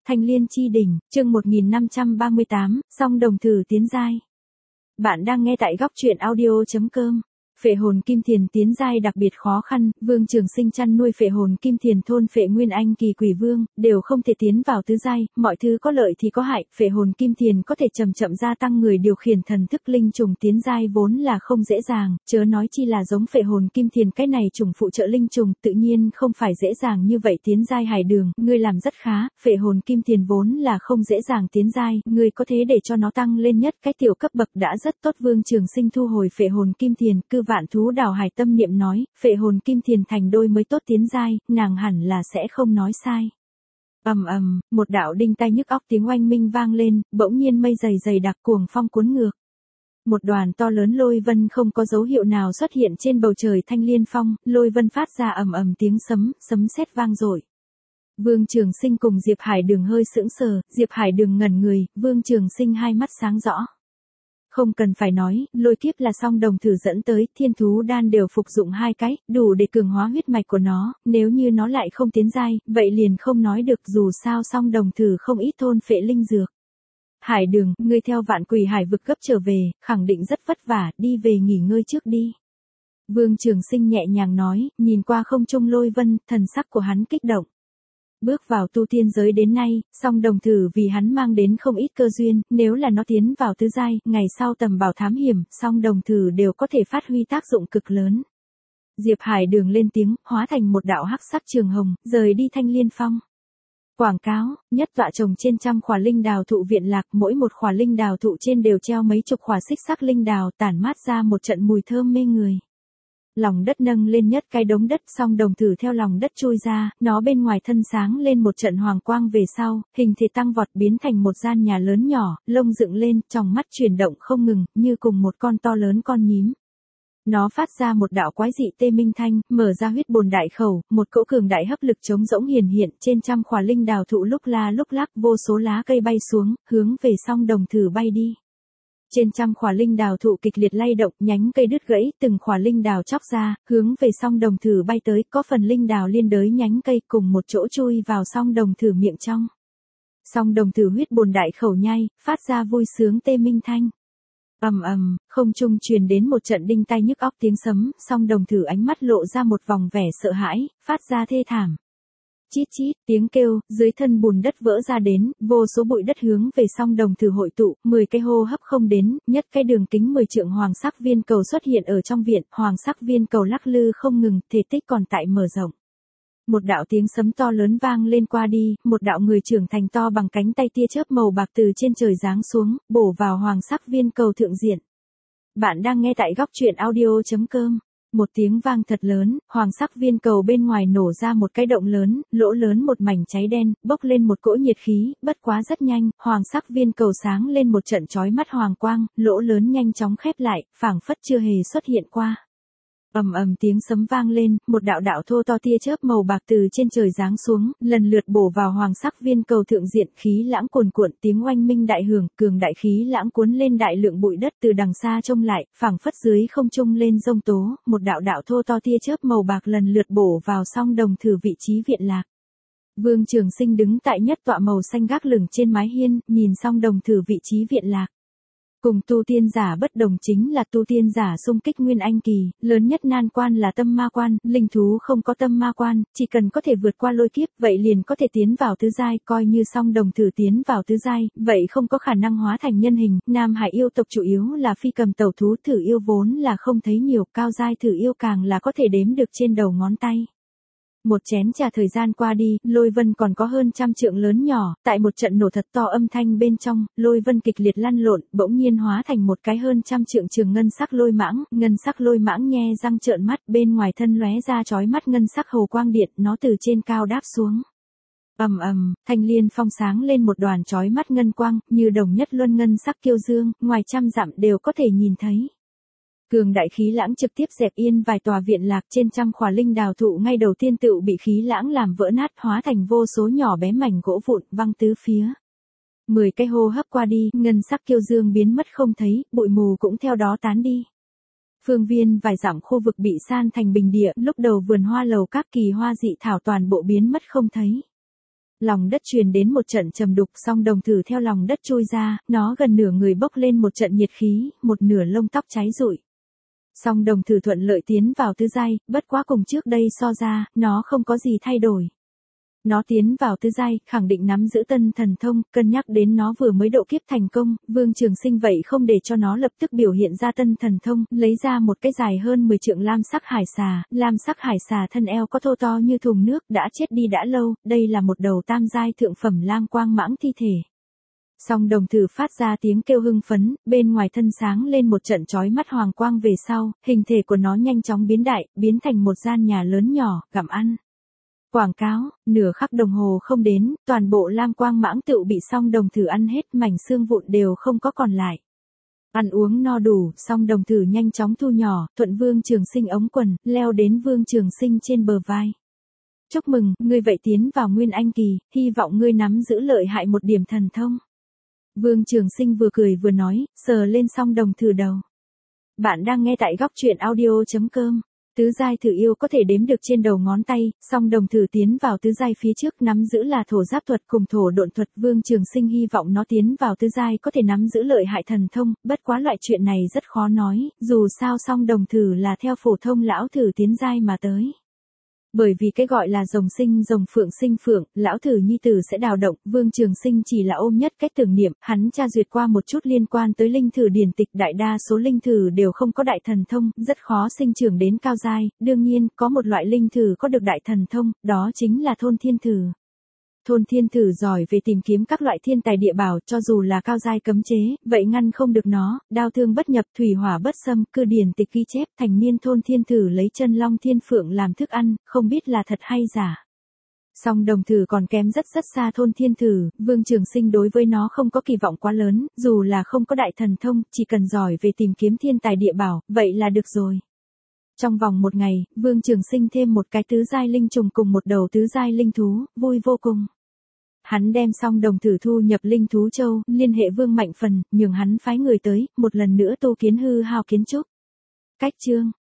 Thanh Liên chi đỉnh, chương 1538, song đồng thử tiến giai. Bạn đang nghe tại góc truyện audio.com. Phệ hồn kim thiền tiến giai đặc biệt khó khăn, Vương Trường Sinh chăn nuôi phệ hồn kim thiền thôn phệ nguyên anh kỳ quỷ vương, đều không thể tiến vào tứ giai, mọi thứ có lợi thì có hại, phệ hồn kim thiền có thể chậm chậm gia tăng người điều khiển thần thức linh trùng tiến giai vốn là không dễ dàng, chớ nói chi là giống phệ hồn kim thiền cái này trùng phụ trợ linh trùng, tự nhiên không phải dễ dàng như vậy tiến giai. Hải Đường, ngươi làm rất khá, phệ hồn kim thiền vốn là không dễ dàng tiến giai, ngươi có thế để cho nó tăng lên nhất cái tiểu cấp bậc đã rất tốt. Vương Trường Sinh thu hồi phệ hồn kim thiền, cư vạn thú đảo hải tâm niệm nói, phệ hồn kim thiền thành đôi mới tốt tiến giai, nàng hẳn là sẽ không nói sai. Một đạo đinh tai nhức óc tiếng oanh minh vang lên, bỗng nhiên mây dày đặc cuồng phong cuốn ngược. Một đoàn to lớn lôi vân không có dấu hiệu nào xuất hiện trên bầu trời Thanh Liên Phong, lôi vân phát ra ầm tiếng sấm sét vang dội. Vương Trường Sinh cùng Diệp Hải Đường hơi sững sờ, Diệp Hải Đường ngẩn người, Vương Trường Sinh hai mắt sáng rõ. Không cần phải nói, lôi kiếp là song đồng thử dẫn tới, thiên thú đan đều phục dụng 2 cái, đủ để cường hóa huyết mạch của nó, nếu như nó lại không tiến giai, vậy liền không nói được, dù sao song đồng thử không ít thôn phệ linh dược. Hải Đường, ngươi theo Vạn Quỷ Hải vực gấp trở về, khẳng định rất vất vả, đi về nghỉ ngơi trước đi. Vương Trường Sinh nhẹ nhàng nói, nhìn qua không trung lôi vân, thần sắc của hắn kích động. Bước vào tu tiên giới đến nay, song đồng thử vì hắn mang đến không ít cơ duyên, nếu là nó tiến vào tứ giai, ngày sau tầm bảo thám hiểm, song đồng thử đều có thể phát huy tác dụng cực lớn. Diệp Hải Đường lên tiếng, hóa thành một đạo hắc sắc trường hồng, rời đi Thanh Liên Phong. Quảng cáo, nhất tọa trồng trên trăm khỏa linh đào thụ viện lạc, mỗi một khỏa linh đào thụ trên đều treo mấy chục khỏa xích sắc linh đào, tản mát ra một trận mùi thơm mê người. Lòng đất nâng lên nhất cái đống đất, song đồng thử theo lòng đất chui ra, nó bên ngoài thân sáng lên một trận hoàng quang về sau, hình thể tăng vọt biến thành một gian nhà lớn nhỏ, lông dựng lên, tròng mắt chuyển động không ngừng, như cùng một con to lớn con nhím. Nó phát ra một đạo quái dị tê minh thanh, mở ra huyết bồn đại khẩu, một cỗ cường đại hấp lực trống rỗng hiện, trên trăm khỏa linh đào thụ lúc la lúc lắc, vô số lá cây bay xuống, hướng về song đồng thử bay đi. Trên trăm khỏa linh đào thụ kịch liệt lay động, nhánh cây đứt gãy, từng khỏa linh đào chóc ra, hướng về song đồng thử bay tới, có phần linh đào liên đới nhánh cây cùng một chỗ chui vào song đồng thử miệng trong. Song đồng thử huyết bồn đại khẩu nhai, phát ra vui sướng tê minh thanh. Không trung truyền đến một trận đinh tai nhức óc tiếng sấm, song đồng thử ánh mắt lộ ra một vòng vẻ sợ hãi, phát ra thê thảm. Chít chít, tiếng kêu, dưới thân bùn đất vỡ ra đến, vô số bụi đất hướng về song đồng thử hội tụ, 10 cái hô hấp không đến, nhất cái đường kính 10 trượng hoàng sắc viên cầu xuất hiện ở trong viện, hoàng sắc viên cầu lắc lư không ngừng, thể tích còn tại mở rộng. Một đạo tiếng sấm to lớn vang lên qua đi, một đạo người trưởng thành to bằng cánh tay tia chớp màu bạc từ trên trời giáng xuống, bổ vào hoàng sắc viên cầu thượng diện. Bạn đang nghe tại góc truyện audio.com. Một tiếng vang thật lớn, hoàng sắc viên cầu bên ngoài nổ ra một cái động lớn, lỗ lớn một mảnh cháy đen, bốc lên một cỗ nhiệt khí, bất quá rất nhanh, hoàng sắc viên cầu sáng lên một trận chói mắt hoàng quang, lỗ lớn nhanh chóng khép lại, phảng phất chưa hề xuất hiện qua. Tiếng sấm vang lên, một đạo thô to tia chớp màu bạc từ trên trời giáng xuống, lần lượt bổ vào hoàng sắc viên cầu thượng diện, khí lãng cuồn cuộn, tiếng oanh minh đại hưởng, cường đại khí lãng cuốn lên đại lượng bụi đất từ đằng xa trông lại, phảng phất dưới không trung lên giông tố, một đạo thô to tia chớp màu bạc lần lượt bổ vào song đồng thử vị trí viện lạc. Vương Trường Sinh đứng tại nhất tọa màu xanh gác lửng trên mái hiên, nhìn song đồng thử vị trí viện lạc. Cùng tu tiên giả bất đồng chính là tu tiên giả xung kích nguyên anh kỳ, lớn nhất nan quan là tâm ma quan, linh thú không có tâm ma quan, chỉ cần có thể vượt qua lôi kiếp, vậy liền có thể tiến vào tứ giai, coi như song đồng thử tiến vào tứ giai, vậy không có khả năng hóa thành nhân hình. Nam Hải yêu tộc chủ yếu là phi cầm tẩu thú, thử yêu vốn là không thấy nhiều, cao giai thử yêu càng là có thể đếm được trên đầu ngón tay. Một chén trà thời gian qua đi, lôi vân còn có hơn trăm trượng lớn nhỏ, tại một trận nổ thật to âm thanh bên trong, lôi vân kịch liệt lăn lộn, bỗng nhiên hóa thành một cái hơn trăm trượng trường ngân sắc lôi mãng nhe răng trợn mắt, bên ngoài thân lóe ra chói mắt ngân sắc hồ quang điện, nó từ trên cao đáp xuống. Thanh Liên Phong sáng lên một đoàn chói mắt ngân quang, như đồng nhất luân ngân sắc kiêu dương, ngoài trăm dặm đều có thể nhìn thấy. Cường đại khí lãng trực tiếp dẹp yên vài tòa viện lạc, trên trăm khỏa linh đào thụ ngay đầu tiên tựu bị khí lãng làm vỡ nát, hóa thành vô số nhỏ bé mảnh gỗ vụn văng tứ phía. 10 cái hô hấp qua đi, ngân sắc kiêu dương biến mất không thấy, bụi mù cũng theo đó tán đi. Phương viên vài dặm khu vực bị san thành bình địa, lúc đầu vườn hoa lầu các kỳ hoa dị thảo toàn bộ biến mất không thấy. Lòng đất truyền đến một trận trầm đục, song đồng thử theo lòng đất trôi ra, nó gần nửa người bốc lên một trận nhiệt khí, một nửa lông tóc cháy rụi. Song đồng thử thuận lợi tiến vào tứ giai, bất quá cùng trước đây so ra, nó không có gì thay đổi. Nó tiến vào tứ giai, khẳng định nắm giữ tân thần thông, cân nhắc đến nó vừa mới độ kiếp thành công, Vương Trường Sinh vậy không để cho nó lập tức biểu hiện ra tân thần thông, lấy ra một cái dài hơn 10 trượng lam sắc hải xà, lam sắc hải xà thân eo có thô to như thùng nước, đã chết đi đã lâu, đây là một đầu tam giai thượng phẩm lam quang mãng thi thể. Song đồng thử phát ra tiếng kêu hưng phấn, bên ngoài thân sáng lên một trận chói mắt hoàng quang về sau, hình thể của nó nhanh chóng biến đại, biến thành một gian nhà lớn nhỏ, gặm ăn. Quảng cáo, nửa khắc đồng hồ không đến, toàn bộ lam quang mãng tựu bị song đồng thử ăn hết, mảnh xương vụn đều không có còn lại. Ăn uống no đủ, song đồng thử nhanh chóng thu nhỏ, thuận Vương Trường Sinh ống quần, leo đến Vương Trường Sinh trên bờ vai. Chúc mừng, ngươi vậy tiến vào Nguyên Anh kỳ, hy vọng ngươi nắm giữ lợi hại một điểm thần thông. Vương Trường Sinh vừa cười vừa nói, sờ lên song đồng thử đầu. Bạn đang nghe tại góc truyện audio.com. Tứ giai thử yêu có thể đếm được trên đầu ngón tay, song đồng thử tiến vào tứ giai phía trước nắm giữ là thổ giáp thuật cùng thổ độn thuật. Vương Trường Sinh hy vọng nó tiến vào tứ giai có thể nắm giữ lợi hại thần thông, bất quá loại chuyện này rất khó nói, dù sao song đồng thử là theo phổ thông lão thử tiến giai mà tới. Bởi vì cái gọi là rồng sinh phượng, lão thử nhi tử sẽ đào động, Vương Trường Sinh chỉ là ôm nhất cách tưởng niệm, hắn tra duyệt qua một chút liên quan tới linh thử điển tịch, đại đa số linh thử đều không có đại thần thông, rất khó sinh trưởng đến cao giai, đương nhiên, có một loại linh thử có được đại thần thông, đó chính là thôn thiên thử. Thôn thiên thử giỏi về tìm kiếm các loại thiên tài địa bảo, cho dù là cao giai cấm chế, vậy ngăn không được nó, đao thương bất nhập, thủy hỏa bất xâm, cư điển tịch ghi chép, thành niên thôn thiên thử lấy chân long thiên phượng làm thức ăn, không biết là thật hay giả. Song đồng thử còn kém rất xa thôn thiên thử, Vương Trường Sinh đối với nó không có kỳ vọng quá lớn, dù là không có đại thần thông, chỉ cần giỏi về tìm kiếm thiên tài địa bảo, vậy là được rồi. Trong vòng một ngày, Vương Trường Sinh thêm một cái tứ giai linh trùng cùng một đầu tứ giai linh thú, vui vô cùng. Hắn đem song đồng thử thu nhập linh thú châu, liên hệ Vương Mạnh Phần, nhường hắn phái người tới, một lần nữa tu kiến hư hao kiến trúc. Cách chương